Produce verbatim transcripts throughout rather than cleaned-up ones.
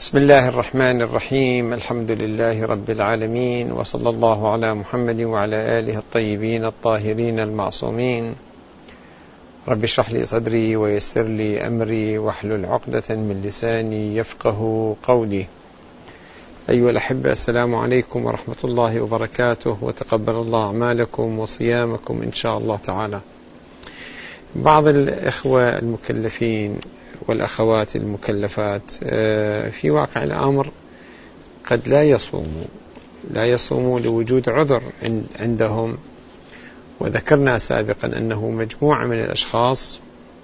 بسم الله الرحمن الرحيم. الحمد لله رب العالمين، وصلى الله على محمد وعلى آله الطيبين الطاهرين المعصومين. رب اشرح لي صدري ويسر لي أمري واحلل عقدة من لساني يفقه قولي. أيها الأحبة، السلام عليكم ورحمة الله وبركاته، وتقبل الله أعمالكم وصيامكم إن شاء الله تعالى. بعض الإخوة المكلفين والأخوات المكلفات في واقع الأمر قد لا يصوموا لا يصوموا لوجود عذر عندهم، وذكرنا سابقا أنه مجموعة من الأشخاص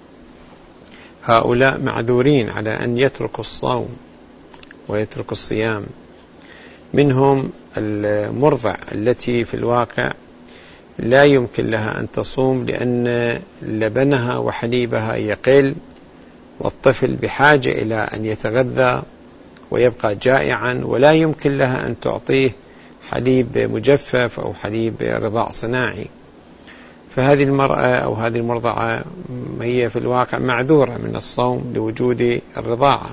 هؤلاء معذورين على أن يتركوا الصوم ويتركوا الصيام. منهم المرضع التي في الواقع لا يمكن لها أن تصوم لأن لبنها وحليبها يقل، والطفل بحاجة إلى أن يتغذى ويبقى جائعا، ولا يمكن لها أن تعطيه حليب مجفف أو حليب رضاع صناعي. فهذه المرأة أو هذه المرضعة هي في الواقع معذورة من الصوم لوجود الرضاعة.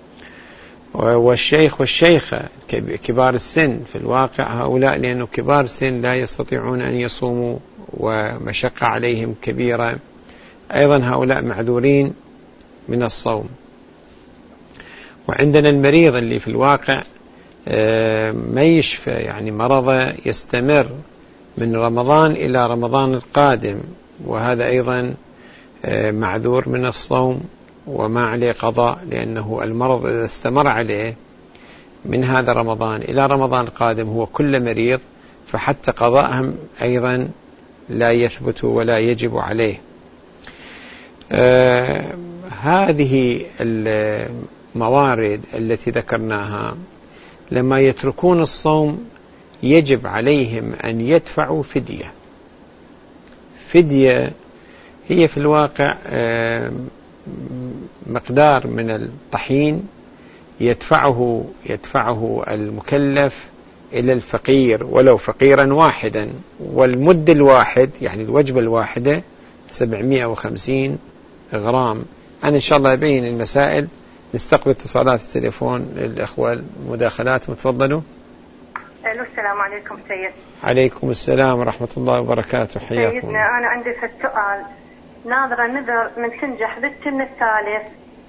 والشيخ والشيخة كبار السن في الواقع هؤلاء لأنه كبار السن لا يستطيعون أن يصوموا ومشقة عليهم كبيرة، أيضا هؤلاء معذورين من الصوم. وعندنا المريض اللي في الواقع ما يشفى، يعني مرضه يستمر من رمضان إلى رمضان القادم، وهذا أيضا معذور من الصوم وما عليه قضاء، لأنه المرض إذا استمر عليه من هذا رمضان إلى رمضان القادم هو كل مريض، فحتى قضاءهم أيضا لا يثبت ولا يجب عليه. آه هذه الموارد التي ذكرناها لما يتركون الصوم يجب عليهم أن يدفعوا فدية. فدية هي في الواقع آه مقدار من الطحين يدفعه يدفعه المكلف إلى الفقير ولو فقيرا واحدا، والمد الواحد يعني الوجبة الواحدة سبعمائة وخمسين غرام. أنا إن شاء الله أبين المسائل. نستقبل اتصالات التليفون للأخوة المداخلات. متفضلوا. السلام عليكم سيد. عليكم السلام ورحمة الله وبركاته، حياكم. سيدنا أنا عندي في السؤال، ناظرة نذر من تنجح بالتم الثالث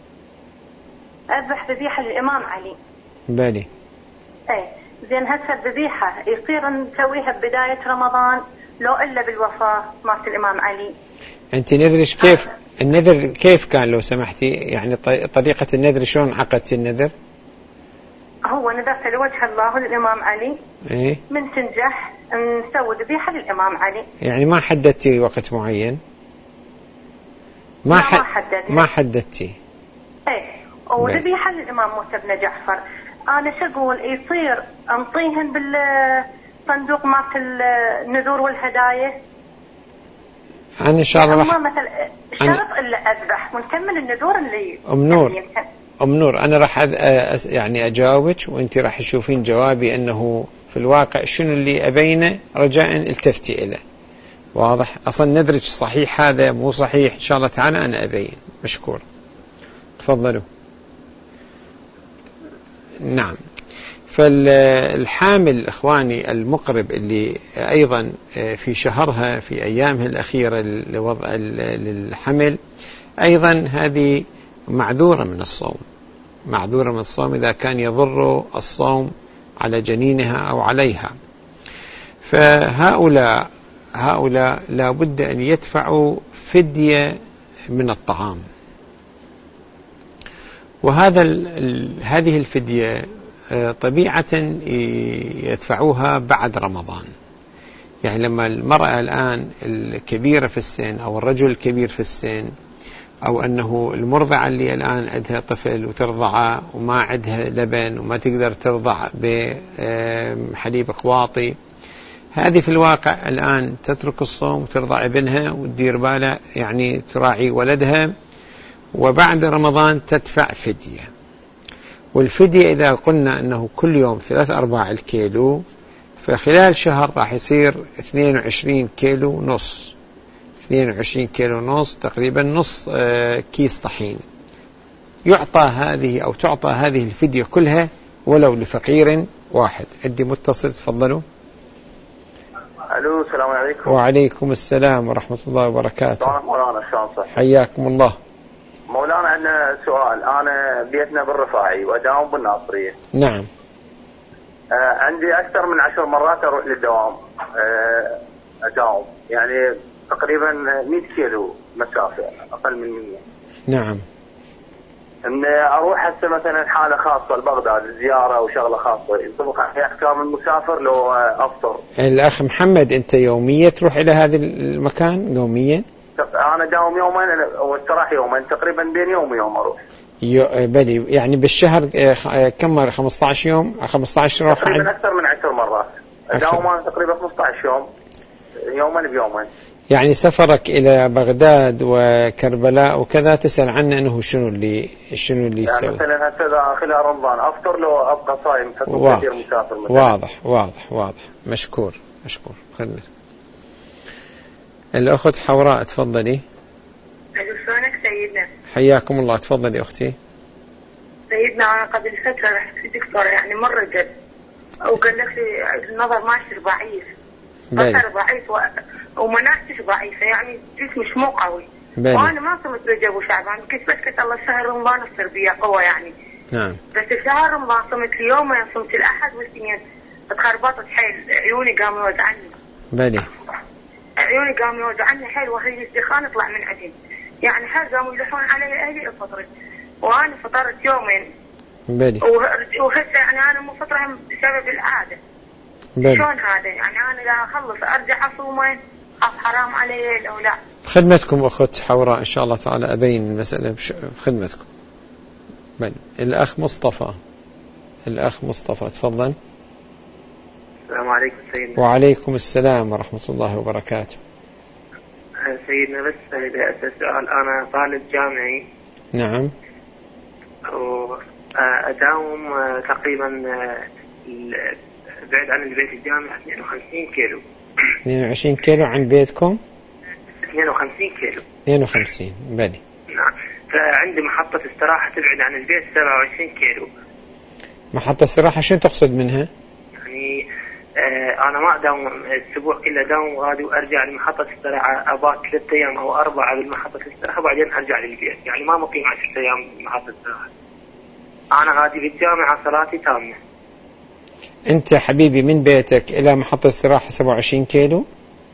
أذبح ذبيحة للإمام علي. بالي. اي زين، هسه الذبيحة يصير نسويها ببداية رمضان لو إلا بالوفاة مات الإمام علي؟ أنت نذرش كيف النذر كيف كان لو سمحتي؟ يعني طريقة النذر شلون عقدت النذر؟ هو نذرت لوجه الله للإمام علي. إيه؟ من تنجح نسوي ذبيحة للإمام علي. يعني ما حددتي وقت معين؟ ما, ح... ما حددت ما حددتي. ايه، وذبيحة للإمام موسى بن جعفر. أنا شو أقول، يصير أنطيهن بالصندوق مات النذور والهدايا؟ أنا إن شاء الله راح ما مثل شرط إلا أذبح ونكمل النذور اللي أم نور أم نور أنا راح أس... يعني أجاوبك، وأنت راح تشوفين جوابي أنه في الواقع شنو اللي أبينه، رجاء التفتي إليه. واضح؟ أصلا نذرك صحيح هذا مو صحيح إن شاء الله تعالى أنا أبين. مشكور. تفضلوا. نعم. فالحامل إخواني المقرب اللي أيضا في شهرها في أيامها الأخيرة لوضع الحمل أيضا هذه معذورة من الصوم، معذورة من الصوم إذا كان يضر الصوم على جنينها أو عليها. فهؤلاء هؤلاء لا بد أن يدفعوا فدية من الطعام، وهذا هذه الفدية طبيعة يدفعوها بعد رمضان. يعني لما المرأة الآن الكبيرة في السن أو الرجل الكبير في السن، أو أنه المرضعة اللي الآن عندها طفل وترضعه وما عندها لبن وما تقدر ترضع بحليب قواطي، هذه في الواقع الآن تترك الصوم وترضع ابنها وتدير بالها، يعني تراعي ولدها، وبعد رمضان تدفع فدية. والفدية إذا قلنا أنه كل يوم ثلاث أرباع الكيلو، فخلال شهر راح يصير اثنين وعشرين كيلو نص، اثنين وعشرين كيلو نص، تقريبا نص كيس طحين. يعطى هذه أو تعطى هذه الفدية كلها ولو لفقير واحد. عندي متصل، تفضلوا. الو السلام عليكم. وعليكم السلام ورحمة الله وبركاته. مولانا شلون صح؟ حياكم الله. مولانا عندنا سؤال، انا بيتنا بالرفاعي واداوم بالناصرية. نعم. آه عندي اكثر من عشر مرات اروح للدوام، آه اداوم يعني تقريبا مئة كيلو مسافة، اقل من مئة. نعم. ان اروح هسه مثلا حالة خاصة لبغداد زيارة وشغلة خاصة، ينطبق علي احكام المسافر لو افطر. الاخ محمد، انت يوميا تروح الى هذا المكان يوميا؟ انا داوم يومين واستراح يومين، تقريبا بين يوم ويوم اروح. يو بلي يعني بالشهر كم مرة؟ خمسة عشر يوم؟ خمسة عشر روح؟ تقريبا اكثر من عشر مرات داوم انا، تقريبا خمسة عشر يوم، يومين بيومين. يعني سفرك إلى بغداد وكربلاء وكذا تسأل عنه أنه شنو اللي شنو اللي يسوي؟ يعني مثلا هسه خلال رمضان أفطر لو أبقى صايم حكم كثير مسافر مثلا. واضح واضح واضح. مشكور مشكور خدمتك. الأخت حوراء، تفضلي. شلونك سيدنا؟ حياكم الله، تفضلي أختي. سيدنا أنا قبل فترة رحت لدكتور يعني مرة جد، وقال لك لي النظر ماشي ضعيف، بصر ضعيف و... ومناعتي ضعيفة، يعني جسمي مو قوي. بلي. وأنا ما صمت رجب وشعبان، كنت بسكت الله شهر رمضان أصير بيا قوة يعني. نعم. بس شهر رمضان صمت اليومين، صمت الأحد والاثنين تخربطت حيل، عيوني قاموا يوجعني. بلي. عيوني قاموا يوجعني حيل، وهي الدخان يطلع من عدين، يعني حال قاموا يلحون علي أهلي أفطرت، وأنا فطرت يومين. بلي. وهسه يعني أنا مو فطرة بسبب العادة. بلي. شلون هذا؟ يعني أنا لا أخلص أرجع أصومين، أف حرام علي أو لا؟ خدمتكم أخت حوراء إن شاء الله تعالى أبين المسألة بخدمتكم. بلي. الأخ مصطفى، الأخ مصطفى تفضل. السلام عليكم سيدنا. وعليكم السلام ورحمة الله وبركاته. سيدنا بس أسأل سؤال، أنا طالب جامعي. نعم. وأداوم تقريبا بعد عن البيت الجامعي اثنين وخمسين كيلو. اثنين وعشرين كيلو عن بيتكم؟ اثنين وخمسين كيلو. اثنين وخمسين. بلي. نعم. فعندي محطة استراحة تبعد عن البيت سبعة وعشرين كيلو. محطة استراحة شو تقصد منها؟ يعني آه أنا ما أداوم الأسبوع كله، أداوم غادي وأرجع لمحطة استراحة، أبات ثلاثة أيام أو أربعة بالمحطة الاستراحة وبعدين أرجع للبيت، يعني ما مقيم عشرة أيام بمحطة استراحة. أنا غادي بالجامعة صلاتي تامة. أنت حبيبي من بيتك إلى محطة استراحة سبعة وعشرين كيلو؟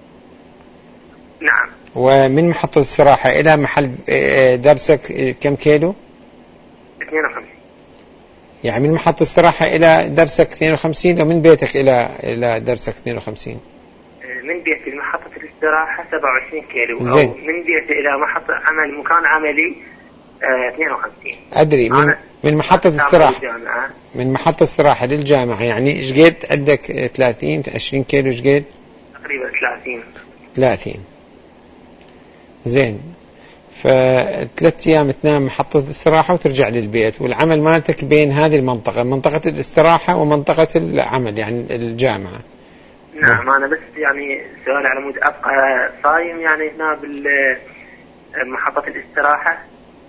نعم. ومن محطة استراحة إلى محل درسك كم كيلو؟ اثنين وخمسين. يعني من محطة استراحة إلى درسك اثنين وخمسين، ومن بيتك إلى إلى درسك اثنين وخمسين؟ من بيتي لمحطة الاستراحة سبعة وعشرين كيلو. زين. أو من بيتي إلى محطة عمل مكان عملي اه اثنين وخمسين. أدري. من من محطة استراحة من محطة استراحة للجامعة يعني إيش قد عندك؟ ثلاثين عشرين كيلو إيش قد؟ تقريبا ثلاثين. ثلاثين. زين. فثلاث أيام تنام محطة الاستراحة وترجع للبيت، والعمل مالتك بين هذه المنطقة، منطقة الاستراحة ومنطقة العمل يعني الجامعة. نعم. أنا بس يعني سؤال على مود أبقى صايم يعني هنا بالمحطة الاستراحة.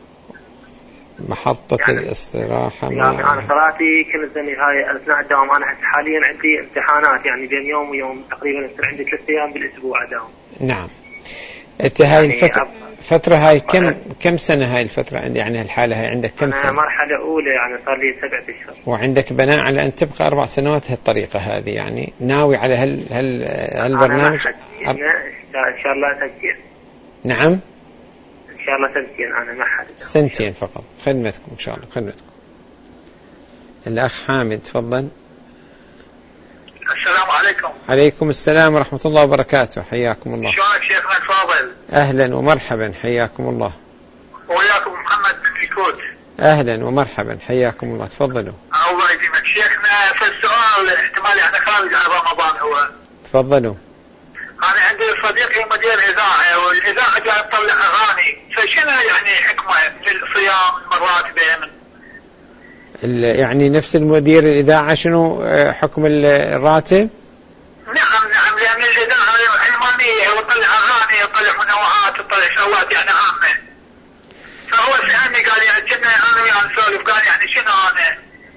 محطة يعني الاستراحة. يعني أنا صلاتي كل زميل هاي أثناء الدوام. أنا حاليا عندي امتحانات يعني بين يوم ويوم، تقريبا يصير عندي ثلاث أيام بالأسبوع أداوم. نعم. أنت هاي يعني الفترة فترة هاي كم كم سنة هاي الفترة يعني الحالة هاي عندك كم سنة؟ أنا مرحلة أولى يعني صار لي سبعة أشهر. وعندك بناء على أن تبقى أربع سنوات هالطريقة هذه، يعني ناوي على هال هال هالبرنامج؟ أنا إن شاء الله سنتين. نعم. إن شاء الله سنتين. أنا ما حد. سنتين فقط. خدمتكم إن شاء الله خدمتكم. الأخ حامد تفضل. السلام عليكم. عليكم السلام ورحمة الله وبركاته. حياكم الله. شلونك شيخنا الفاضل؟ أهلا ومرحبا، حياكم الله. وياكم محمد بن الكوت. أهلا ومرحبا، حياكم الله. تفضلوا. الله يديمك شيخنا. في السؤال احتمال يعني خارج عن رمضان هو. تفضلوا. أنا عندي صديقي مدير إذاعة، والإذاعة جاي تطلع أغاني، فشنو يعني حكمة للصيام مرات بين؟ يعني نفس المدير الإذاعة شنو حكم الراتب؟ نعم نعم، لأن الإذاعة علمانية وطلع أغاني وطلع منوعات وطلع شغلات يعني عامة. فهو سألني قال يعني كنا أنا وياه يسولف قال يعني شنو انا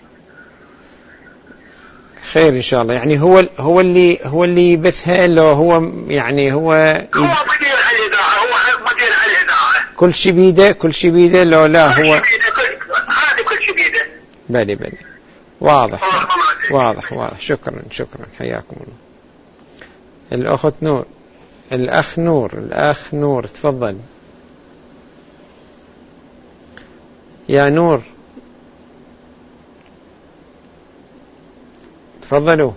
خير إن شاء الله. يعني هو هو اللي هو اللي يبثها لو هو يعني هو هو مدير الإذاعة، هو مدير الإذاعة، كل شيء بيده، كل شيء بيده لو لا هو هذا كل شيء بيده. بلي بلي واضح واضح واضح. شكرا شكرا حياكم الله. الأخت نور، الأخ نور، الأخ نور تفضل يا نور، تفضلوا.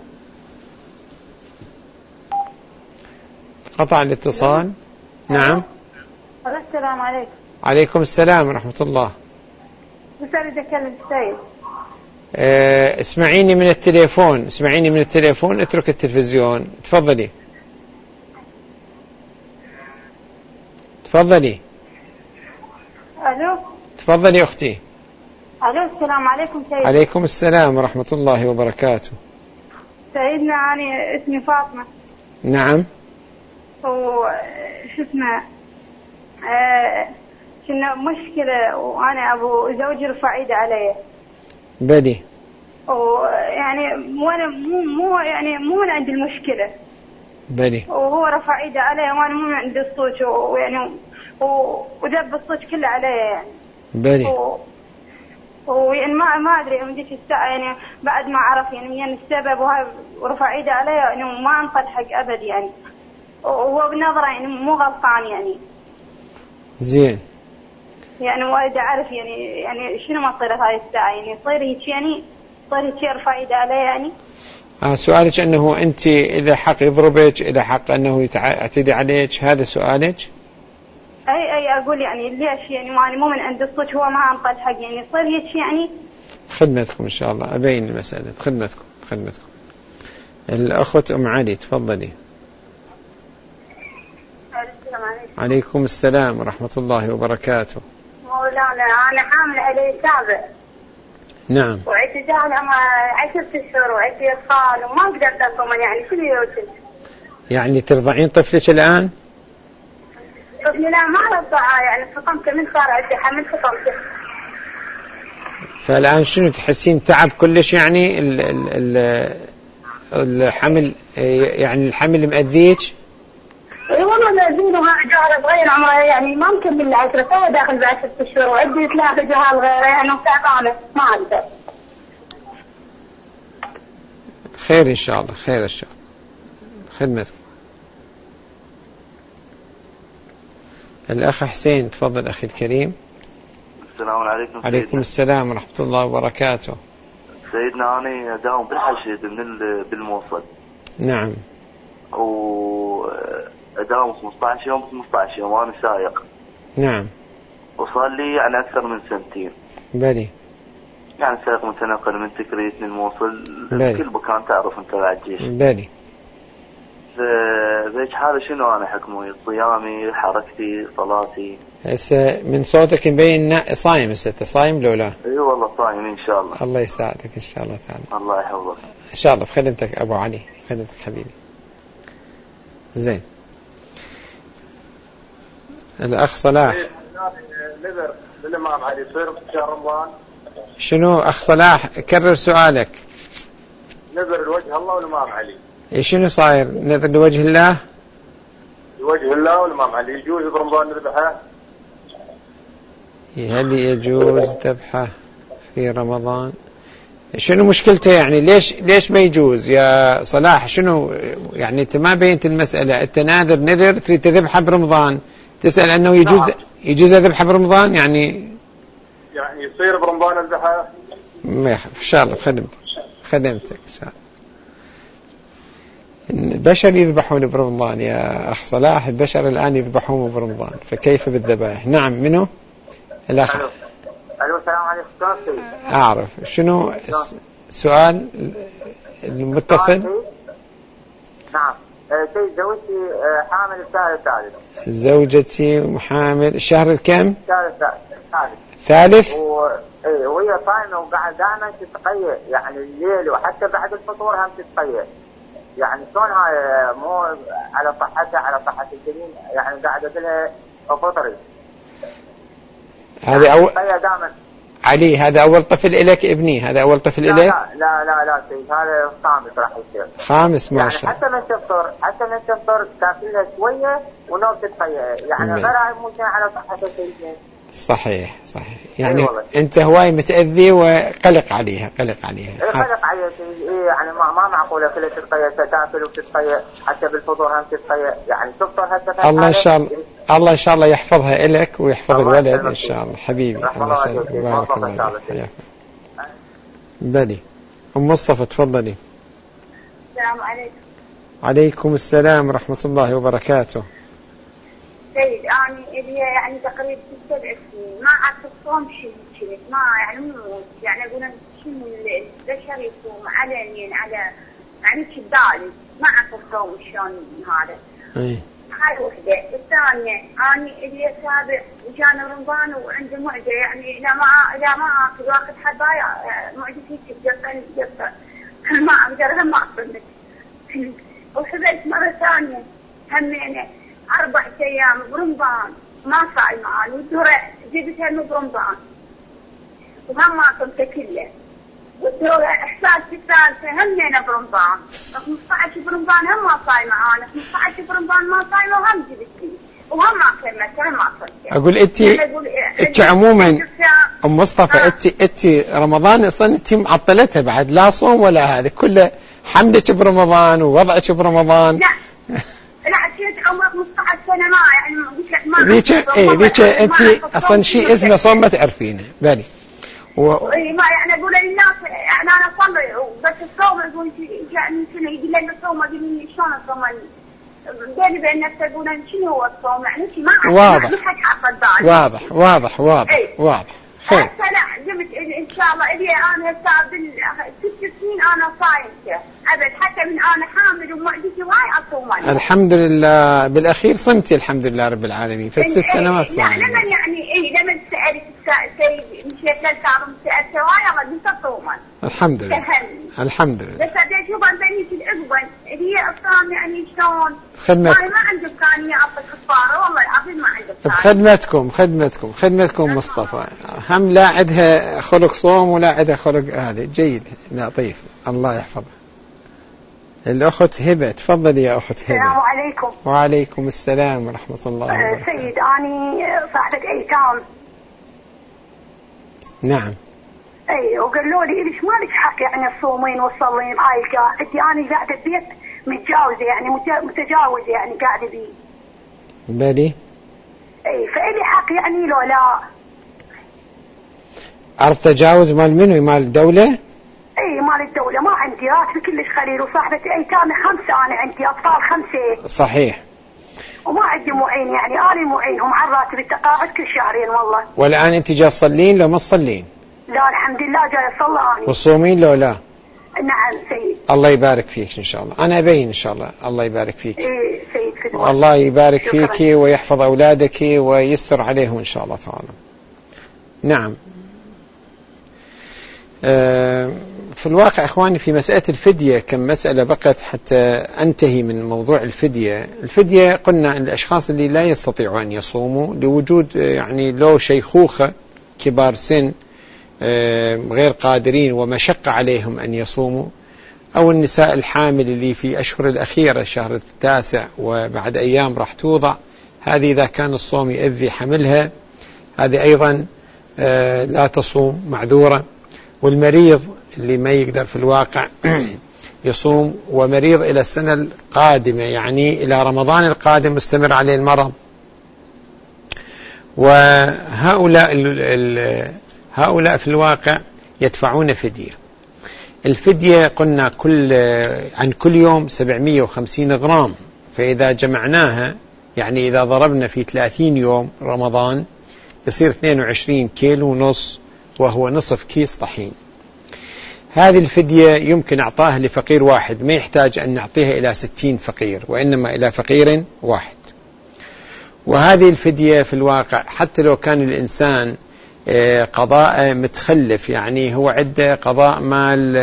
قطع الاتصال. نعم. السلام عليكم. عليكم السلام ورحمة الله. بس أريد أكلم السيد. أه اسمعيني من التليفون، اسمعيني من التليفون، اترك التلفزيون. تفضلي تفضلي. ألو. تفضلي أختي. ألو السلام عليكم سيد. عليكم السلام ورحمة الله وبركاته. سيدنا أنا اسمي فاطمة. نعم. وش اسمه آه كنا مشكلة وأنا أبو زوجي رفع إيده علي. بدي. ويعني وأنا مو مو يعني مو أنا عندي المشكلة. بدي. وهو رفع إيده علي وأنا مو عندي الصوت ويعني ودب الصوت كله علي يعني. بدي. ويعني ما ما أدري من ذيك الساعة يعني بعد ما عرف يعني يعني السبب وهاي ورفع إيده علي يعني ما انطل حق أبد يعني. وهو بنظرة يعني مو غلطان يعني. زين. يعني وايد أعرف يعني يعني شنو ما صير هاي الساعة يعني صير هيك يعني صير هيك يرفع إيده علي يعني. آه سؤالك أنه أنت إذا حق يضربك، إذا حق أنه يعتدي عليك، هذا سؤالك؟ أي أي أقول يعني ليش يعني ما مو من عند الصوت هو ما انطل حق يعني صير هيك يعني. خدمتكم إن شاء الله، أبين المسألة بخدمتكم بخدمتكم. الأخت أم علي تفضلي. السلام عليكم. عليكم السلام ورحمة الله وبركاته. مولانا أنا حامل عليه سابع. نعم. وعدت أنا عشرة أشهر وعدت أطفال وما قدرت أصوم يعني شنو يوجد. يعني ترضعين طفلك الآن؟ طفلي لا ما رضعه يعني فطمته من صار عندي حمل فطمته. فالآن شنو تحسين تعب كلش يعني ال ال ال الحمل يعني الحمل مأذيك؟ اي والله مأذينه جاره صغير عمره يعني ما مكمل عشرة سنة داخل بعشرة أشهر وعندي ثلاثة جهال غيره يعني وتعبانة ما أقدر. خير إن شاء الله، خير إن شاء الله. خدمتك. الأخ حسين تفضل أخي الكريم. السلام عليكم. عليكم السلام ورحمة الله وبركاته. سيدنا أنا أداوم بالحشد من بالموصل. نعم. وأداوم خمسة عشر يوم خمسة عشر يوم وأنا سايق. نعم. وصار لي يعني أكثر من سنتين. بلي. يعني سايق متنقل من تكريت للموصل كل مكان تعرف أنت بعد الجيش. بلي. ذيك حالة شنو أنا حكمي؟ صيامي، حركتي، صلاتي. هسه من صوتك مبين صايم. هسه صايم لو لا؟ اي والله صايم ان شاء الله. الله يساعدك ان شاء الله تعالى. الله يحفظك ان شاء الله. بخدمتك ابو علي، بخدمتك حبيبي. زين. الاخ صلاح. نذر للامام علي يصير في شهر رمضان؟ شنو اخ صلاح كرر سؤالك. نذر لوجه الله والامام علي. شنو صاير نذر لوجه الله؟ لوجه الله والامام علي يجوز برمضان نذبحه؟ هل يجوز ذبحه في رمضان؟ شنو مشكلته يعني؟ ليش ليش ما يجوز يا صلاح؟ شنو يعني انت ما بينت المسألة. انت ناذر نذر تريد تذبحه برمضان، تسأل انه يجوز نعم. يجوز ذبحه برمضان يعني يعني يصير برمضان اذبحه؟ ما يخاف ان شاء الله. خدمتك خدمتك ان شاء الله. البشر يذبحون برمضان يا أخ صلاح، البشر الآن يذبحون برمضان، فكيف بالذبائح؟ نعم. منه؟ الأخ. ألو. ألو السلام عليكم. أعرف شنو سؤال المتصل؟ نعم. سيد زوجتي حامل الشهر الثالث. زوجتي حامل الشهر الكم؟ الشهر الثالث. ثالث؟ و... ايه وهي صايمة وقاعد دائما تتقيأ يعني الليل وحتى بعد الفطور هم تتقيأ. يعني شلون هاي مو على صحتها على صحة الجنين يعني قاعدة لها فطري. هذه أول علي هذا أول طفل إليك ابني؟ هذا أول طفل لا إليك؟ لا لا لا لا سيد، هذا خامس راح يصير. خامس ما يعني شاء الله. حتى من تفطر حتى من تفطر تاكلها شوية ونوم تتقيأ، يعني غيرها مو على صحة سيدنا. صحيح صحيح. يعني إيه أنت هواي متأذي وقلق عليها قلق عليها. إيه قلق عليها سيد. إيه يعني ما ما معقولة كلها تتقيأ، تاكل وتتقيأ، حتى بالفطور هم تتقيأ، يعني تفطر هسه. الله إن شاء الله الله إن شاء الله يحفظها إلك ويحفظ الولد إن شاء الله. حبيبي الله يسعدك بارك الله فيك. بلي أم مصطفى تفضلي. السلام عليكم. عليكم السلام ورحمة الله وبركاته. سيد أنا اللي يعني تقريبا ست سبع سنين ما عرفت الصوم شيء شيء ما يعني مو يعني أقول شنو البشر يصوم على يعني على يعني كدالي ما عرفت الصوم شلون هذا. أي. هاي وحدة. الثانية أنا اللي سابع وجانا رمضان وعنده معدة يعني إذا ما إذا ما أكل واخذ حبايا معدتي تجفن جفن ما أقدر ما أصمت. وحبيت مرة ثانية همينة أربع أيام برمضان ما صايمة أنا والدورة جبتها من برمضان وهم ما صمت كله والدورة إحساس الثالثة همينة برمضان خمسة عشر برمضان هم ما صايمة أنا خمسة عشر برمضان ما صايمة وهم جبتني وهم ما كملت هم ما صمت. أقول أنت أنت عموما أم مصطفى أنت أنت رمضان أصلا أنت معطلتها بعد لا صوم ولا هذا كله حملك برمضان ووضعك برمضان. لا لا كنت عمرك خمسة عشر سنة ما يعني ما ذيك ايه ذيك انت اصلا شيء اسمه صوم ما تعرفينه بالي و... اي ما يعني اقول للناس يعني انا اصلي بس الصوم يقول يعني شنو يقول لي الصوم يقول لي شلون الصوم بيني وبين نفسي اقول شنو هو الصوم يعني شيء ما واضح واضح واضح واضح اي. واضح خير. هسه لا جبت ان شاء الله الي انا هسه بالست سنين انا صايمته ابد حتى من انا حامل ومعدتي واي اصوم. الحمد لله بالاخير صمتي الحمد لله رب العالمين في الست سنوات صايمه. لا لما يعني اي لما سالت السيد مشيت للكاظم سالته واي الله قلت اصوم. الحمد لله الحمد لله. بس ابي اشوف بنيتي العقبه اللي اصلا يعني شلون خدمتكم ما عنده امكانيه اعطي كفاره والله العظيم ما عنده. بخدمتكم خدمتكم خدمتكم مصطفى هم لا عندها خلق صوم ولا عندها خلق هذا جيد لطيف الله يحفظها. الأخت هبة تفضلي يا أخت هبة. السلام عليكم. وعليكم السلام ورحمة الله وبركاته. سيد أني صاحبة أيتام. نعم. أي وقالوا لي ليش ما لك حق يعني الصومين والصلين هاي القاعدة أنا قاعدة ببيت متجاوزة يعني متجاوزة يعني قاعدة بي. بالي. أي فإلي حق يعني لو لا. أرض تجاوز مال منو مال الدولة؟ اي مال الدولة ما عندي راتب كلش قليل وصاحبة ايتام خمسة انا عندي اطفال خمسة. صحيح. وما عندي معين يعني انا معينهم على راتب التقاعد كل شهرين والله. والان انت جاي تصلين لو ما تصلين؟ لا الحمد لله جاي اصلي اني. والصومين لو لا؟ نعم سيد. الله يبارك فيك ان شاء الله. انا ابين ان شاء الله الله يبارك فيك. اي سيد في الوقت. الله يبارك فيك ويحفظ اولادك ويستر عليهم ان شاء الله تعالى. نعم. أه في الواقع إخواني في مسألة الفدية كم مسألة بقت حتى أنتهي من موضوع الفدية. الفدية قلنا أن الأشخاص اللي لا يستطيعوا أن يصوموا لوجود يعني لو شيخوخة كبار سن غير قادرين ومشقة عليهم أن يصوموا أو النساء الحامل اللي في أشهر الأخيرة شهر التاسع وبعد أيام راح توضع هذه إذا كان الصوم يؤذي حملها هذه أيضا لا تصوم معذورة. والمريض اللي ما يقدر في الواقع يصوم ومريض إلى السنة القادمة يعني إلى رمضان القادم مستمر عليه المرض. وهؤلاء هؤلاء في الواقع يدفعون فدية. الفدية قلنا كل عن كل يوم سبعمائة وخمسين غرام فإذا جمعناها يعني إذا ضربنا في ثلاثين يوم رمضان يصير اثنين وعشرين كيلو ونص وهو نصف كيس طحين. هذه الفدية يمكن أعطاها لفقير واحد ما يحتاج أن نعطيها إلى ستين فقير وإنما إلى فقير واحد. وهذه الفدية في الواقع حتى لو كان الإنسان قضاء متخلف يعني هو عنده قضاء مال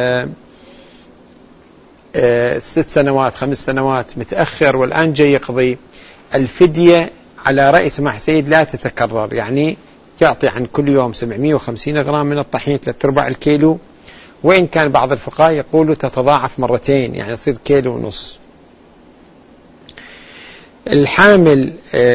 ست سنوات خمس سنوات متأخر والآن جاي يقضي الفدية على رأي سماح سيد لا تتكرر يعني يعطي عن كل يوم سبعمائة وخمسين غرام من الطحين، ثلاثة أرباع الكيلو، وإن كان بعض الفقهاء يقولوا تتضاعف مرتين، يعني يصير كيلو ونص. الحامل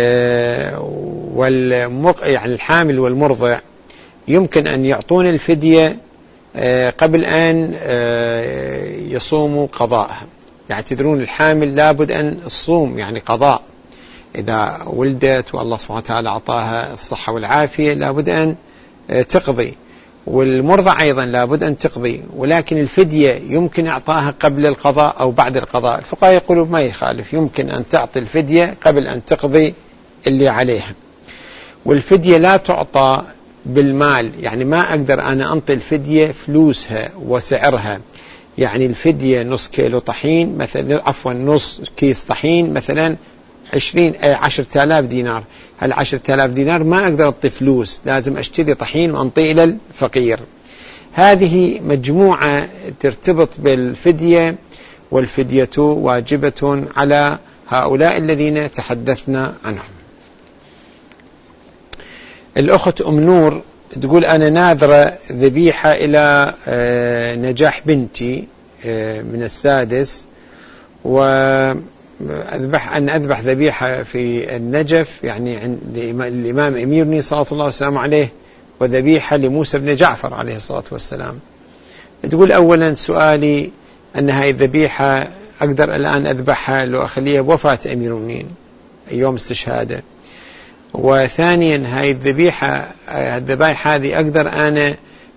والمق... يعني الحامل والمرضع يمكن أن يعطون الفدية قبل أن يصوموا قضاءها. يعتذرون الحامل لابد أن الصوم يعني قضاء، إذا ولدت والله سبحانه وتعالى أعطاها الصحة والعافية لابد أن تقضي، والمرضع أيضا لابد أن تقضي، ولكن الفدية يمكن إعطاها قبل القضاء أو بعد القضاء. الفقهاء يقولوا ما يخالف، يمكن أن تعطي الفدية قبل أن تقضي اللي عليها. والفدية لا تعطى بالمال، يعني ما أقدر أنا أنطي الفدية فلوسها وسعرها، يعني الفدية نص كيلو طحين مثلا، عفوا نص كيس طحين مثلا عشرين عشرة آلاف دينار، هل عشرة آلاف دينار ما أقدر أعطي فلوس، لازم أشتري طحين وأنطيه إلى الفقير. هذه مجموعة ترتبط بالفدية، والفدية واجبة على هؤلاء الذين تحدثنا عنهم. الأخت أم نور تقول أنا ناذرة ذبيحة إلى نجاح بنتي من السادس، وأذبح أن أذبح ذبيحة في النجف، يعني عند الإمام أميرني صلى الله عليه وسلم عليه، وذبيحة لموسى بن جعفر عليه الصلاة والسلام. تقول أولا سؤالي أن هذه الذبيحة أقدر الآن أذبحها لو أخليها بوفاة أمير المؤمنين يوم استشهاده، وثانيا هاي الذبيحة الذبائح هذه أقدر أنا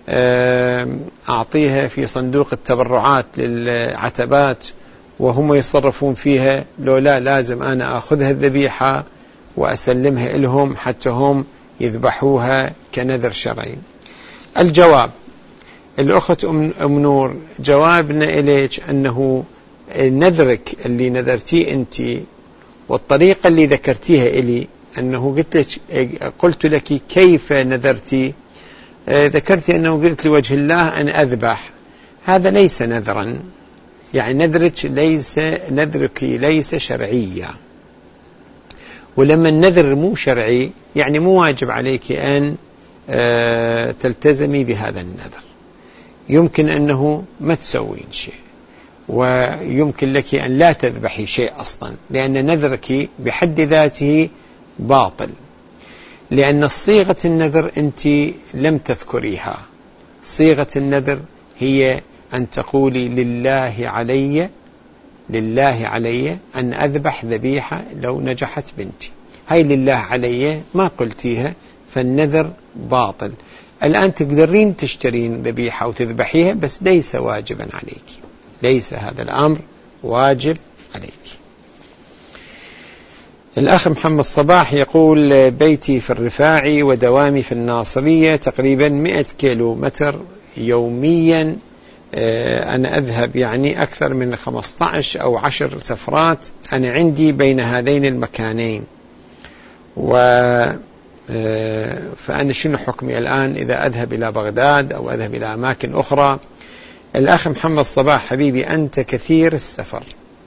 أعطيها في صندوق التبرعات للعتبات وهم يتصرفون فيها، لو لا لازم أنا أخذها الذبيحة وأسلمها لهم حتى هم يذبحوها كنذر شرعي. الجواب الأخت أم نور، جوابنا إليك أنه نذرك اللي نذرتيه أنت والطريقة اللي ذكرتيها إلي، أنه قلت لك قلت لك كيف نذرتي، ذكرتي أنه قلت لوجه الله أن أذبح، هذا ليس نذرا، يعني نذرك ليس نذرك ليس شرعيا، ولما النذر مو شرعي يعني مو واجب عليك أن تلتزمي بهذا النذر، يمكن أنه ما تسوين شيء، ويمكن لك أن لا تذبحي شيء أصلا، لأن نذرك بحد ذاته باطل، لأن صيغة النذر أنت لم تذكريها. صيغة النذر هي أن تقولي لله علي لله علي أن أذبح ذبيحة لو نجحت بنتي، هاي لله علي ما قلتيها، فالنذر باطل. الآن تقدرين تشترين ذبيحة وتذبحيها، بس ليس واجبا عليك، ليس هذا الأمر واجب عليك. الأخ محمد صباح يقول بيتي في الرفاعي ودوامي في الناصرية تقريبا مئة كيلو متر يوميا، أنا أذهب يعني أكثر من خمسة عشر أو عشر سفرات أنا عندي بين هذين المكانين، و فأنا شنو حكمي الآن إذا أذهب إلى بغداد أو أذهب إلى أماكن أخرى؟ الأخ محمد صباح حبيبي، أنت كثير السفر،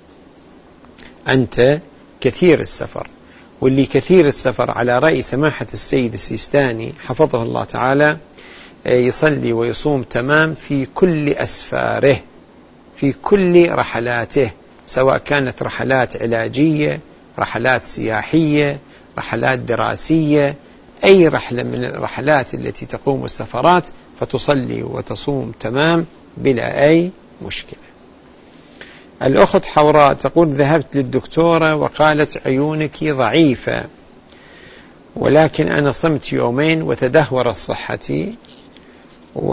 أنت كثير السفر، واللي كثير السفر على رأي سماحة السيد السيستاني حفظه الله تعالى يصلي ويصوم تمام في كل أسفاره، في كل رحلاته، سواء كانت رحلات علاجية، رحلات سياحية، رحلات دراسية، أي رحلة من الرحلات التي تقوم السفرات فتصلي وتصوم تمام بلا أي مشكلة. الأخت حوراء تقول ذهبت للدكتورة وقالت عيونك ضعيفة، ولكن أنا صمت يومين وتدهورت صحتي و...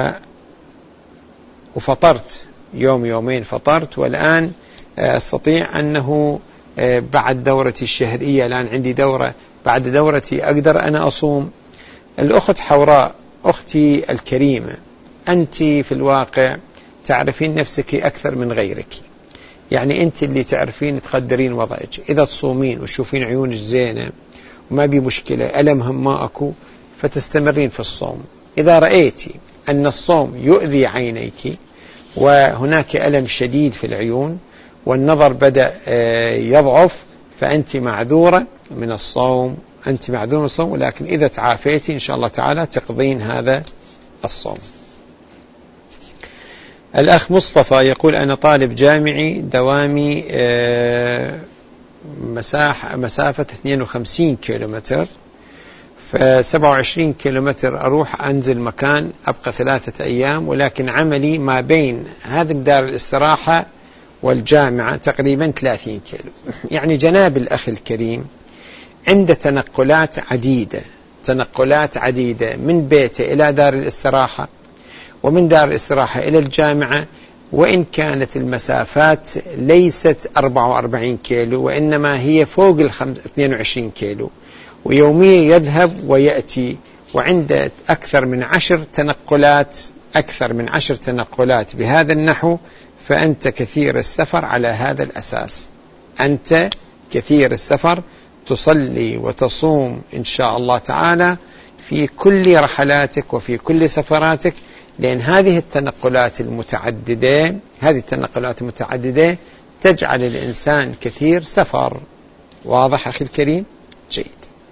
وفطرت يوم يومين فطرت، والآن أستطيع أنه بعد دورتي الشهرية، الآن عندي دورة، بعد دورتي أقدر أنا أصوم. الأخت حوراء أختي الكريمة، أنت في الواقع تعرفين نفسك أكثر من غيرك، يعني أنت اللي تعرفين تقدرين وضعك، إذا تصومين وتشوفين عيونك زينة وما بي مشكلة، ألم هم ما أكو، فتستمرين في الصوم. إذا رأيتي أن الصوم يؤذي عينيك وهناك ألم شديد في العيون والنظر بدأ يضعف، فأنت معذورة من الصوم أنت معذور الصوم، ولكن إذا تعافيتي إن شاء الله تعالى تقضين هذا الصوم. الأخ مصطفى يقول أنا طالب جامعي دوامي مساحة مسافة اثنين وخمسين كيلومتر، فسبعة وعشرين كيلومتر أروح أنزل مكان أبقى ثلاثة أيام، ولكن عملي ما بين هذا دار الاستراحة والجامعة تقريبا ثلاثين كيلو. يعني جناب الأخ الكريم عند تنقلات عديدة تنقلات عديدة من بيته إلى دار الاستراحة، ومن دار الاستراحة إلى الجامعة، وإن كانت المسافات ليست أربعة وأربعين كيلو وإنما هي فوق اثنين وعشرين كيلو، ويوميا يذهب ويأتي، وعند أكثر من عشر تنقلات أكثر من عشر تنقلات بهذا النحو، فأنت كثير السفر على هذا الأساس. أنت كثير السفر، تصلي وتصوم إن شاء الله تعالى في كل رحلاتك وفي كل سفراتك، لأن هذه التنقلات المتعددة هذه التنقلات المتعددة تجعل الإنسان كثير سفر. واضح أخي الكريم؟ جيد.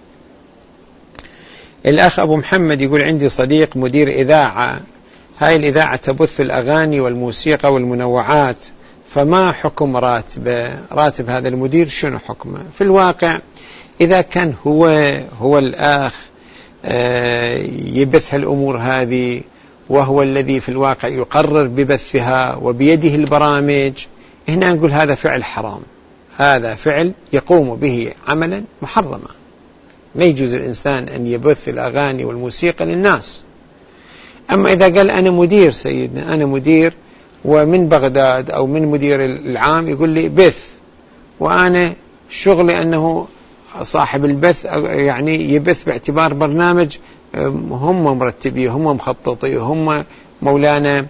الأخ أبو محمد يقول عندي صديق مدير إذاعة، هاي الإذاعة تبث الأغاني والموسيقى والمنوعات، فما حكم راتبه؟ راتب هذا المدير شنو حكمه؟ في الواقع إذا كان هو هو الأخ يبث الأمور هذه وهو الذي في الواقع يقرر ببثها وبيده البرامج، هنا نقول هذا فعل حرام، هذا فعل يقوم به عملا محرما. ما يجوز الإنسان أن يبث الأغاني والموسيقى للناس. أما إذا قال أنا مدير سيدنا أنا مدير ومن بغداد أو من مدير العام يقول لي بث، وأنا شغلي أنه صاحب البث يعني يبث باعتبار برنامج هم مرتبيه هم مخططيه هم مولانا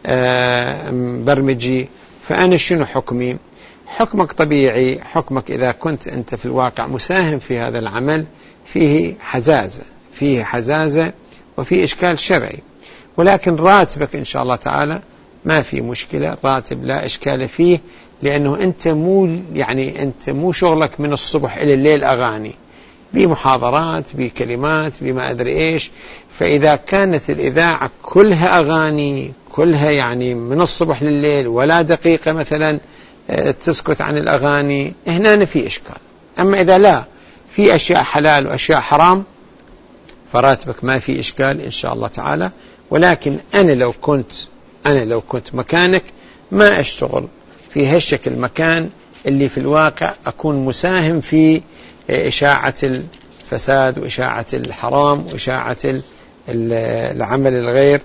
برمجي، فأنا شنو حكمي؟ حكمك طبيعي، حكمك إذا كنت أنت في الواقع مساهم في هذا العمل فيه حزازة فيه حزازة وفيه إشكال شرعي، ولكن راتبك إن شاء الله تعالى ما في مشكلة، راتب لا إشكال فيه، لأنه أنت مو يعني أنت مو شغلك من الصبح إلى الليل أغاني بمحاضرات بكلمات بما أدري إيش. فإذا كانت الإذاعة كلها أغاني كلها يعني من الصبح لليل ولا دقيقة مثلا تسكت عن الأغاني، هنا في إشكال. أما إذا لا في أشياء حلال وأشياء حرام فراتبك ما في إشكال إن شاء الله تعالى. ولكن أنا لو كنت أنا لو كنت مكانك ما أشتغل في هالشكل المكان اللي في الواقع أكون مساهم في إشاعة الفساد وإشاعة الحرام وإشاعة العمل الغير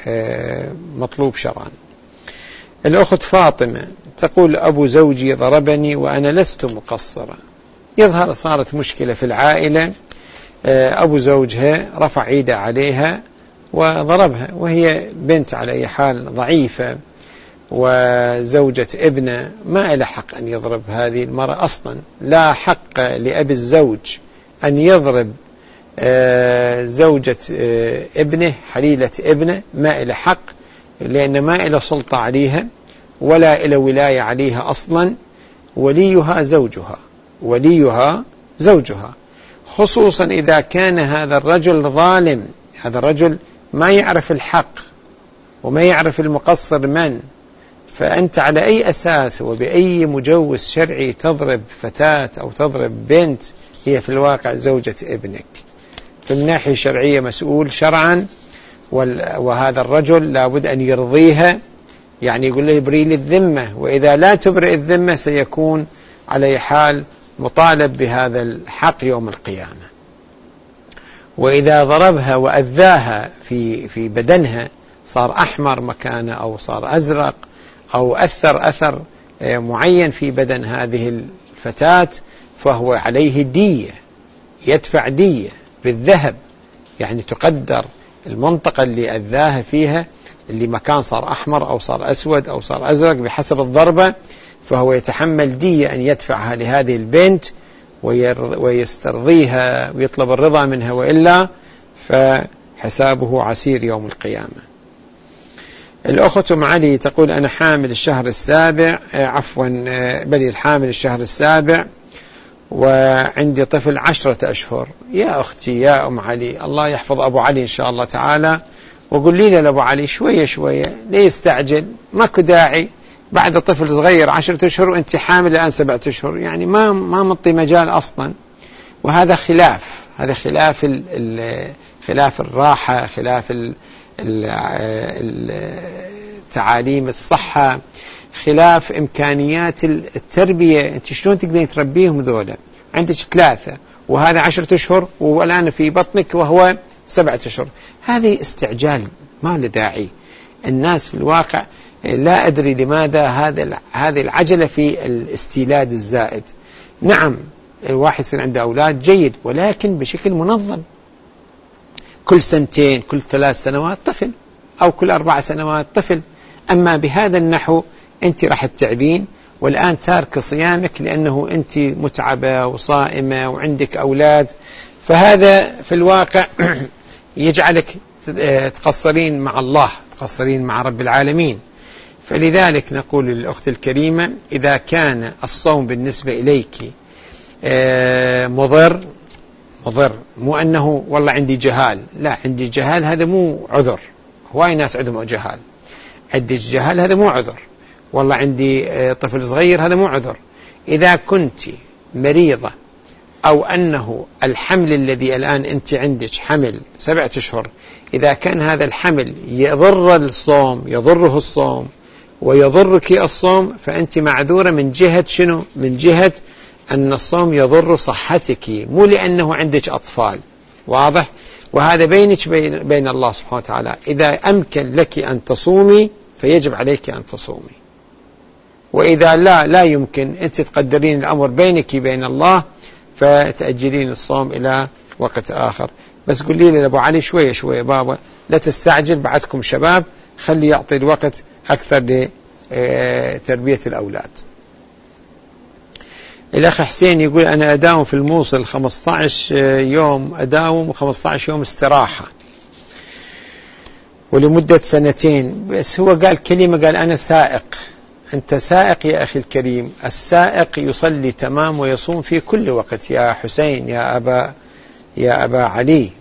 مطلوب شرعا. الأخت فاطمة تقول أبو زوجي ضربني وأنا لست مقصرة. يظهر صارت مشكلة في العائلة، أبو زوجها رفع يده عليها وضربها، وهي بنت على أي حال ضعيفة وزوجة ابنه، ما إلى حق أن يضرب هذه المرأة أصلا. لا حق لأبي الزوج أن يضرب زوجة ابنه حليلة ابنه، ما إلى حق، لأن ما إلى سلطة عليها ولا إلى ولاية عليها أصلا. وليها زوجها وليها زوجها خصوصا إذا كان هذا الرجل ظالم، هذا الرجل ما يعرف الحق وما يعرف المقصر من، فأنت على أي أساس وبأي مجوز شرعي تضرب فتاة أو تضرب بنت هي في الواقع زوجة ابنك؟ في الناحية الشرعية مسؤول شرعا، وهذا الرجل لابد أن يرضيها، يعني يقول له ابرئ لي الذمة، وإذا لا تبرئ الذمة سيكون على حال مطالب بهذا الحق يوم القيامة. وإذا ضربها وأذاها في في بدنها صار أحمر مكانه أو صار أزرق أو أثر أثر معين في بدن هذه الفتاة، فهو عليه دية، يدفع دية بالذهب، يعني تقدر المنطقة اللي أذاها فيها، اللي مكان صار أحمر أو صار أسود أو صار أزرق بحسب الضربة، فهو يتحمل دية أن يدفعها لهذه البنت ويسترضيها ويطلب الرضا منها، وإلا فحسابه عسير يوم القيامة. الأخت أم علي تقول أنا حامل الشهر السابع عفوا بل الحامل الشهر السابع وعندي طفل عشرة أشهر، يا أختي يا أم علي، الله يحفظ أبو علي إن شاء الله تعالى، وقول لي لأبو علي شوية شوية، ليه يستعجل؟ ماكو داعي، بعد طفل صغير عشرة أشهر وأنت حامل الآن سبعة أشهر، يعني ما ما مطي مجال أصلا. وهذا خلاف، هذا خلاف ال ال خلاف الراحة، خلاف ال تعاليم الصحة، خلاف إمكانيات التربية. أنت شلون تقدرين تربيهم ذولا؟ عندك ثلاثة وهذا عشرة أشهر والآن في بطنك وهو سبعة أشهر، هذه استعجال ما له داعي. الناس في الواقع لا أدري لماذا هذا هذه العجلة في الاستيلاد الزائد. نعم الواحد يصير عنده أولاد جيد، ولكن بشكل منظم، كل سنتين كل ثلاث سنوات طفل، أو كل أربع سنوات طفل. أما بهذا النحو أنت راح تتعبين، والآن تارك صيامك لأنه أنت متعبة وصائمة وعندك أولاد، فهذا في الواقع يجعلك تقصرين مع الله، تقصرين مع رب العالمين. فلذلك نقول للأخت الكريمة إذا كان الصوم بالنسبة إليك مضر، مضر مو أنه والله عندي جهال، لا، عندي جهال هذا مو عذر، هواي ناس عندهم جهال، عندي جهال هذا مو عذر، والله عندي طفل صغير هذا مو عذر. إذا كنت مريضة أو أنه الحمل الذي الآن أنت عندك حمل سبعة أشهر، إذا كان هذا الحمل يضر الصوم، يضره الصوم ويضرك الصوم، فأنت معذورة من جهة شنو؟ من جهة أن الصوم يضر صحتك، مو لأنه عندك أطفال. واضح؟ وهذا بينك بين, بين الله سبحانه وتعالى. إذا أمكن لك أن تصومي فيجب عليك أن تصومي، وإذا لا لا يمكن، أنت تقدرين الأمر بينك بين الله، فتأجلين الصوم إلى وقت آخر. بس قولي لي أبو علي شوية شوية بابا، لا تستعجل، بعدكم شباب، خلي يعطي الوقت أكثر لتربية الأولاد. الأخ حسين يقول أنا أداوم في الموصل خمسة عشر يوم، أداوم وخمسة عشر يوم استراحة ولمدة سنتين. بس هو قال كلمة، قال أنا سائق. أنت سائق يا أخي الكريم، السائق يصلي تمام ويصوم في كل وقت يا حسين، يا أبا يا أبا علي.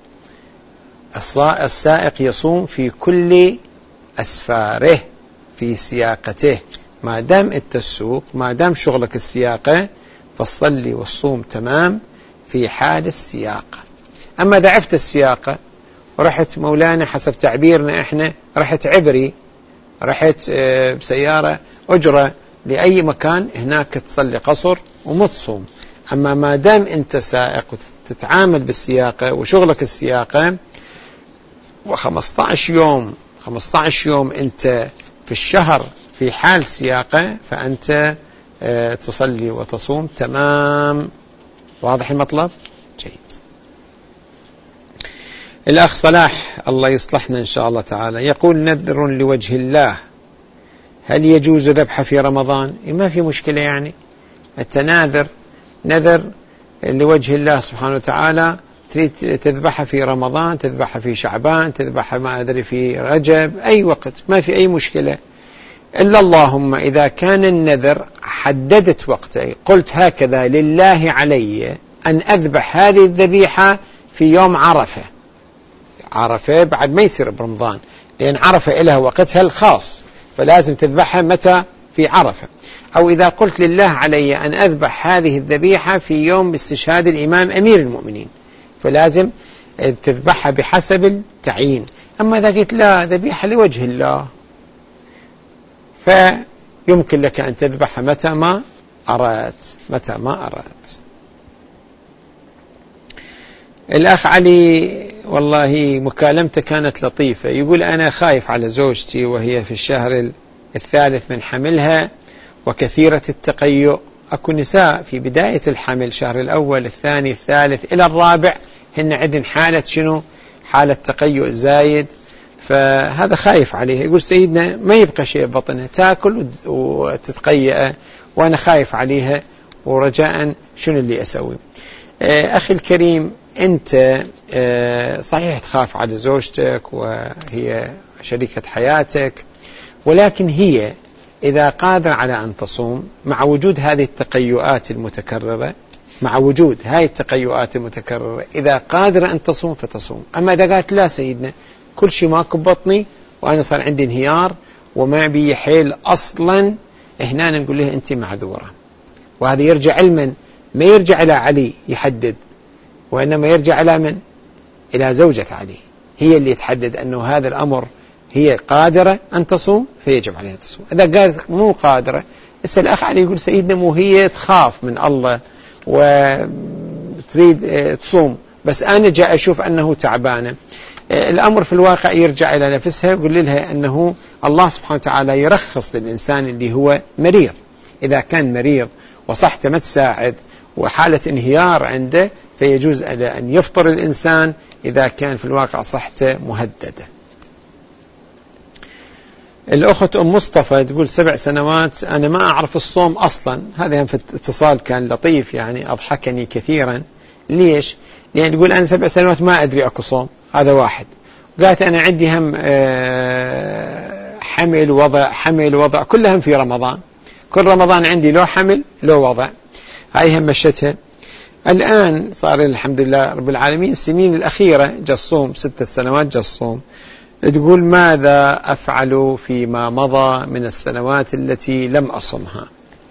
السائق يصوم في كل أسفاره، في سياقته، ما دام أنت السوق، ما دام شغلك السياقة، فالصلي والصوم تمام في حال السياقة. أما ضعفت السياقة ورحت مولانا حسب تعبيرنا إحنا رحت عبري، رحت بسيارة أجرة لأي مكان، هناك تصلي قصر ومتصوم. أما ما دام أنت سائق وتتعامل بالسياقة وشغلك السياقة، وخمسة عشر يوم خمسة عشر يوم أنت في الشهر في حال سياقة، فأنت تصلي وتصوم تمام. واضح المطلب؟ جيد. الأخ صلاح الله يصلحنا إن شاء الله تعالى يقول نذر لوجه الله، هل يجوز ذبحه في رمضان؟ ما في مشكلة، يعني التناذر نذر لوجه الله سبحانه وتعالى، تريد تذبحها في رمضان، تذبحها في شعبان، تذبحها ما أدري في رجب، أي وقت، ما في أي مشكلة. إلا اللهم إذا كان النذر حددت وقته، قلت هكذا لله علي أن أذبح هذه الذبيحة في يوم عرفة، عرفة بعد ما يصير برمضان، لأن عرفة إلها وقتها الخاص، فلازم تذبحها متى؟ في عرفة. أو إذا قلت لله علي أن أذبح هذه الذبيحة في يوم استشهاد الإمام أمير المؤمنين، فلازم تذبحها بحسب التعيين. أما إذا قلت لا ذبيحة لوجه الله، فيمكن لك أن تذبحها متى ما أردت، متى ما أردت. الأخ علي والله مكالمته كانت لطيفة، يقول أنا خايف على زوجتي وهي في الشهر الثالث من حملها وكثيرة التقيؤ. أكو نساء في بداية الحمل، شهر الأول الثاني الثالث إلى الرابع، هن عندن حالة شنو؟ حالة تقيؤ زايد، فهذا خايف عليه. يقول سيدنا ما يبقى شيء بطنها، تأكل وتتقيأ، وأنا خايف عليها، ورجاء شنو اللي أسوي؟ أخي الكريم، أنت صحيح تخاف على زوجتك وهي شريكة حياتك، ولكن هي إذا قادر على أن تصوم مع وجود هذه التقيؤات المتكررة، مع وجود هاي التقيؤات المتكررة إذا قادرة أن تصوم فتصوم. أما إذا قالت لا سيدنا كل شيء ماكو ببطني وأنا صار عندي انهيار وما بي حيل أصلا، هنا نقول له أنت معذورة. وهذا يرجع علما، ما يرجع إلى علي يحدد، وإنما يرجع إلى من؟ إلى زوجة علي، هي اللي تحدد أنه هذا الأمر هي قادرة أن تصوم فيجب عليها تصوم. إذا قالت مو قادرة، اسأل الأخ علي يقول سيدنا مو هي تخاف من الله وتريد تصوم بس أنا جاء أشوف أنه تعبانة، الأمر في الواقع يرجع إلى نفسها، يقول لها أنه الله سبحانه وتعالى يرخص للإنسان اللي هو مريض. إذا كان مريض وصحته ما تساعد وحالة انهيار عنده فيجوز أن يفطر الإنسان إذا كان في الواقع صحته مهددة. الأخت أم مصطفى تقول سبع سنوات أنا ما أعرف الصوم أصلا. هذا في اتصال كان لطيف يعني أضحكني كثيرا. ليش؟ لأن تقول أنا سبع سنوات ما أدري أكو صوم. هذا واحد. قالت أنا عندي هم حمل وضع حمل وضع كلهم في رمضان، كل رمضان عندي لو حمل لو وضع. هاي هم مشتها. الآن صار الحمد لله رب العالمين السنين الأخيرة جصوم ستة سنوات جصوم. تقول ماذا أفعل فيما مضى من السنوات التي لم أصمها؟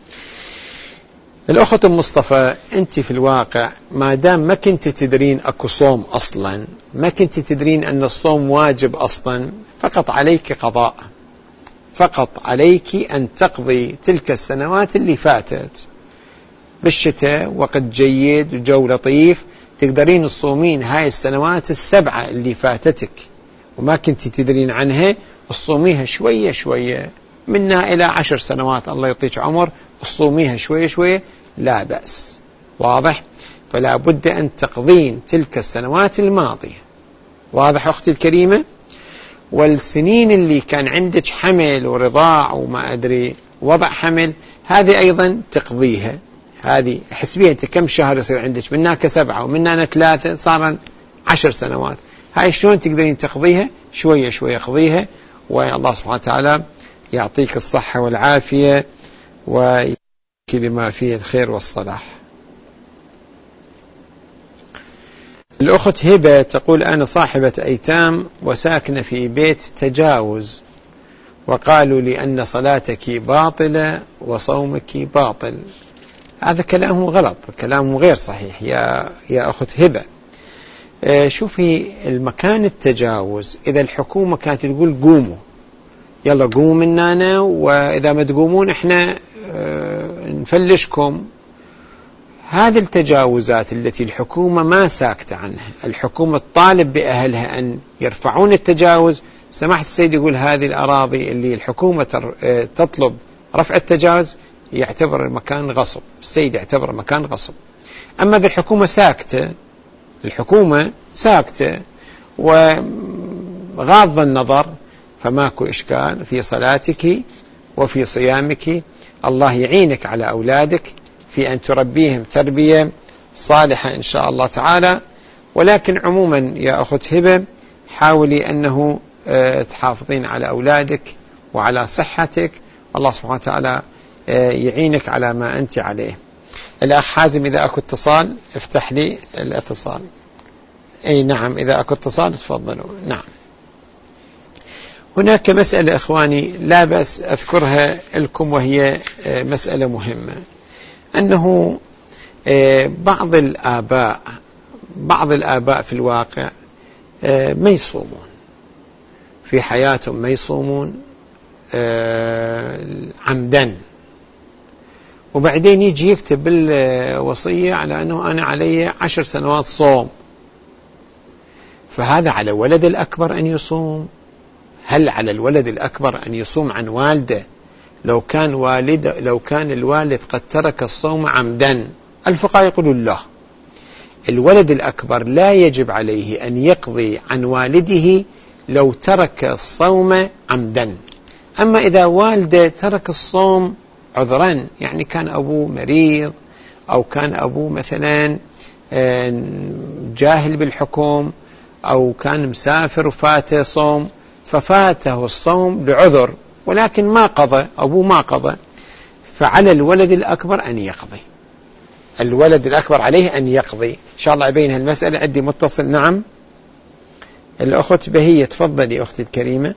الأخت مصطفى أنت في الواقع ما دام ما كنت تدرين أكو صوم أصلا، ما كنت تدرين أن الصوم واجب أصلا، فقط عليك قضاء، فقط عليك أن تقضي تلك السنوات اللي فاتت. بالشتاء وقت جيد وجو لطيف تقدرين تصومين هاي السنوات السبعة اللي فاتتك وما كنت تدرين عنها، تصوميها شوية شوية منا إلى عشر سنوات الله يعطيك عمر، تصوميها شوية شوية لا بأس. واضح؟ فلا بد أن تقضين تلك السنوات الماضية. واضح أختي الكريمة؟ والسنين اللي كان عندك حمل ورضاع وما أدري وضع حمل هذه أيضا تقضيها. هذه حسبيا أنت كم شهر يصير عندك؟ منك سبعة ومننا ثلاثة صار عشر سنوات. هاي شلون تقدرين تقضيها؟ شوية شوية قضيها، والله سبحانه وتعالى يعطيك الصحة والعافية ويكفي لما فيه الخير والصلاح. الأخت هبة تقول أنا صاحبة أيتام وساكنة في بيت تجاوز، وقالوا لي أن صلاتك باطلة وصومك باطل. هذا كلامه غلط، كلامه غير صحيح يا يا أخت هبة. آه شوفي المكان التجاوز، إذا الحكومة كانت تقول قوموا يلا قوموا مننا وإذا ما تقومون إحنا آه نفلشكم، هذه التجاوزات التي الحكومة ما ساكت عنها، الحكومة تطالب بأهلها أن يرفعون التجاوز. سمحت السيد يقول هذه الأراضي اللي الحكومة تطلب رفع التجاوز يعتبر المكان غصب، السيد يعتبر المكان غصب. أما إذا الحكومة ساكتة، الحكومة ساكتة وغاض النظر فماكو إشكال في صلاتك وفي صيامك. الله يعينك على أولادك في أن تربيهم تربية صالحة إن شاء الله تعالى. ولكن عموما يا أخت هبة حاولي أنه تحافظين على أولادك وعلى صحتك، الله سبحانه وتعالى يعينك على ما أنت عليه. الأخ حازم إذا أكو اتصال افتح لي الاتصال. أي نعم إذا أكو اتصال تفضلوا. نعم هناك مسألة إخواني لا بأس أذكرها لكم وهي مسألة مهمة، أنه بعض الآباء بعض الآباء في الواقع ما يصومون في حياتهم، ما يصومون عمدا، وبعدين يجي يكتب بالوصية على أنه أنا علي عشر سنوات صوم. فهذا على ولد الأكبر أن يصوم؟ هل على الولد الأكبر أن يصوم عن والده لو كان والد لو كان الوالد قد ترك الصوم عمدا؟ الفقهاء يقولون لا، الولد الأكبر لا يجب عليه أن يقضي عن والده لو ترك الصوم عمدا. أما إذا والده ترك الصوم عذرا، يعني كان أبوه مريض أو كان أبوه مثلا جاهل بالحكم أو كان مسافر وفاته صوم، ففاته الصوم لعذر ولكن ما قضى، أبوه ما قضى، فعلى الولد الأكبر أن يقضي. الولد الأكبر عليه أن يقضي. إن شاء الله أبين هالمسألة. عندي متصل. نعم الأخت بهية، تفضلي أختي الكريمة.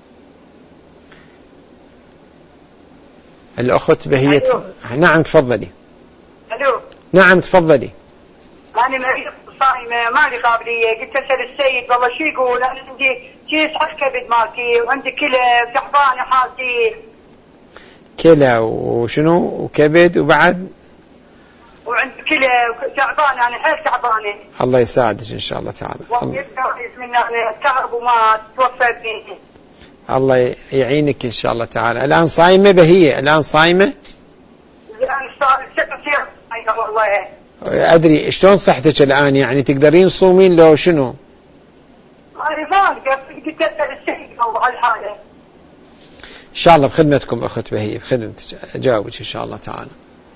الأخت بهية. نعم تفضلي. ألو. نعم تفضلي. أنا مريض صايمة ما لي قابلية، قلت أسأل السيد والله شو يقول؟ أنا عندي شيء صح كبد مالتي وعندي كلى تعبانة حالتي. كلى وشنو وكبد وبعد؟ وعندي كلى تعبانة يعني حيل تعبانة. الله يساعدك إن شاء الله تعالى. الله تعب وما توفى فيه. الله يعينك إن شاء الله تعالى. الآن صايمة بهية؟ الآن صايمة؟ الآن صار ست أيام صايمة والله. أدري. شلون صحتك الآن؟ يعني تقدرين تصومين لو شنو؟ أنا ما أقدر، قلت أسأل السيد على الحالة. إن شاء الله بخدمتكم أخت بهية، بخدمتك أجاوبك إن شاء الله تعالى.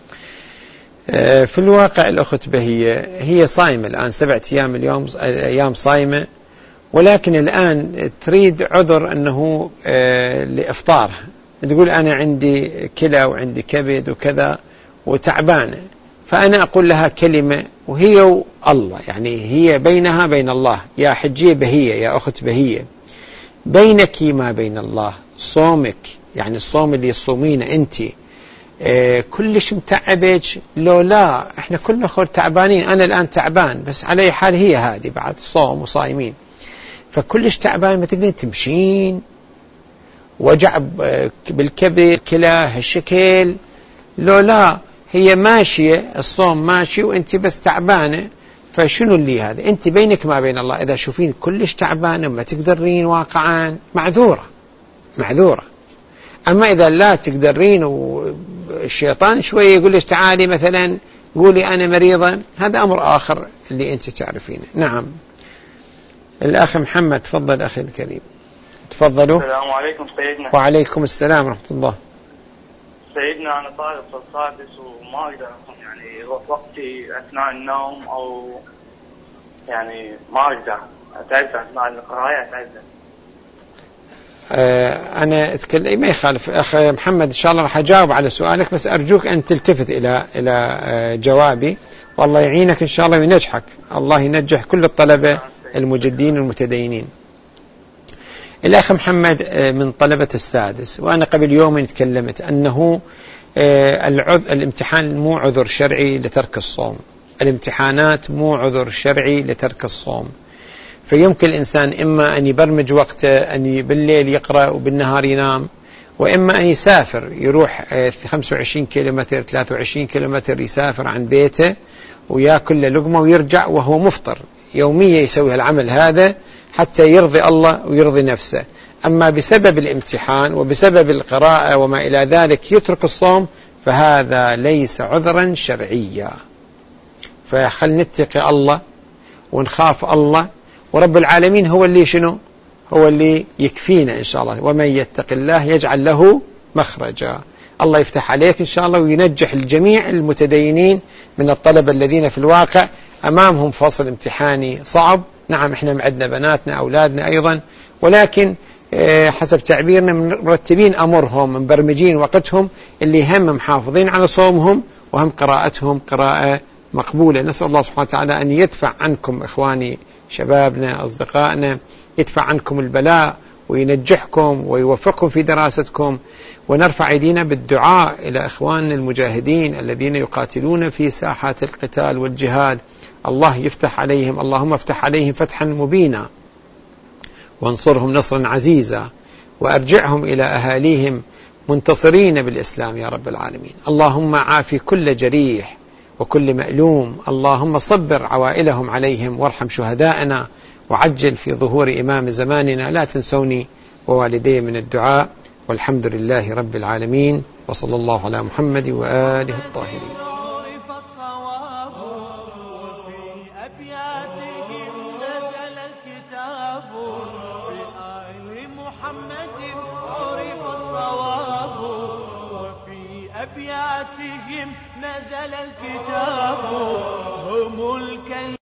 في الواقع الأخت بهية هي صايمة الآن سبعة أيام اليوم أيام صايمة، ولكن الآن تريد عذر أنه لإفطارها. تقول أنا عندي كلى وعندي كبد وكذا وتعبانة، فأنا أقول لها كلمة وهي والله، يعني هي بينها بين الله. يا حجية بهية، يا أخت بهية، بينك ما بين الله صومك، يعني الصوم اللي يصومين أنت اه كلش متعبك لو لا احنا كلنا خور تعبانين. أنا الآن تعبان، بس على أي حال هي هذه بعد صوم وصايمين، فكلش تعبان ما تقدرين تمشين، وجع بالكبد كلى هالشكل. لو لا هي ماشية الصوم ماشي وانت بس تعبانة، فشنو اللي هذا؟ انت بينك ما بين الله. اذا شوفين كلش تعبانة ما تقدرين واقعا معذورة معذورة. اما اذا لا تقدرين والشيطان شوية يقول لك تعالي مثلا قولي انا مريضة، هذا امر اخر اللي انت تعرفينه. نعم الاخ محمد تفضل اخي الكريم. تفضلوا. السلام عليكم سيدنا. وعليكم السلام ورحمة الله. سيدنا أنا طالب في السادس وما أقدر يعني وقتي أثناء النوم أو يعني ما أقدر أتعذر أثناء القراءة أتعذر. آه أنا أتكلم ما يخالف أخ محمد، إن شاء الله راح أجاوب على سؤالك، بس أرجوك أن تلتفت إلى إلى آه جوابي، والله يعينك إن شاء الله وينجحك. الله ينجح كل الطلبة المجدين المتدينين. الأخ محمد من طلبة السادس، وأنا قبل يومين تكلمت أنه الامتحان مو عذر شرعي لترك الصوم، الامتحانات مو عذر شرعي لترك الصوم. فيمكن الإنسان إما أن يبرمج وقته، أن بالليل يقرأ وبالنهار ينام، وإما أن يسافر يروح خمسة وعشرين كيلومتر ثلاثة وعشرين كيلومتر يسافر عن بيته ويأكل لقمة ويرجع وهو مفطر. يوميا يسوي العمل هذا حتى يرضي الله ويرضي نفسه. أما بسبب الامتحان وبسبب القراءة وما إلى ذلك يترك الصوم، فهذا ليس عذرا شرعيا. فخل نتقي الله ونخاف الله، ورب العالمين هو اللي شنو هو اللي يكفينا إن شاء الله. ومن يتق الله يجعل له مخرجا. الله يفتح عليك إن شاء الله وينجح الجميع المتدينين من الطلبة الذين في الواقع أمامهم فصل امتحاني صعب. نعم احنا عندنا بناتنا أولادنا أيضا، ولكن حسب تعبيرنا مرتبين أمرهم، مبرمجين وقتهم، اللي هم محافظين على صومهم وهم قراءتهم قراءة مقبولة. نسأل الله سبحانه وتعالى أن يدفع عنكم إخواني شبابنا أصدقائنا، يدفع عنكم البلاء وينجحكم ويوفقكم في دراستكم. ونرفع أيدينا بالدعاء إلى إخواننا المجاهدين الذين يقاتلون في ساحات القتال والجهاد. الله يفتح عليهم، اللهم افتح عليهم فتحا مبينا، وانصرهم نصرا عزيزا، وأرجعهم إلى أهاليهم منتصرين بالإسلام يا رب العالمين. اللهم عافي كل جريح وكل مألوم، اللهم صبر عوائلهم عليهم، وارحم شهداءنا، وعجل في ظهور إمام زماننا. لا تنسوني ووالدي من الدعاء، والحمد لله رب العالمين، وصلى الله على محمد وآله الطاهرين. أبياتهم نزل الكتاب هم الكلمة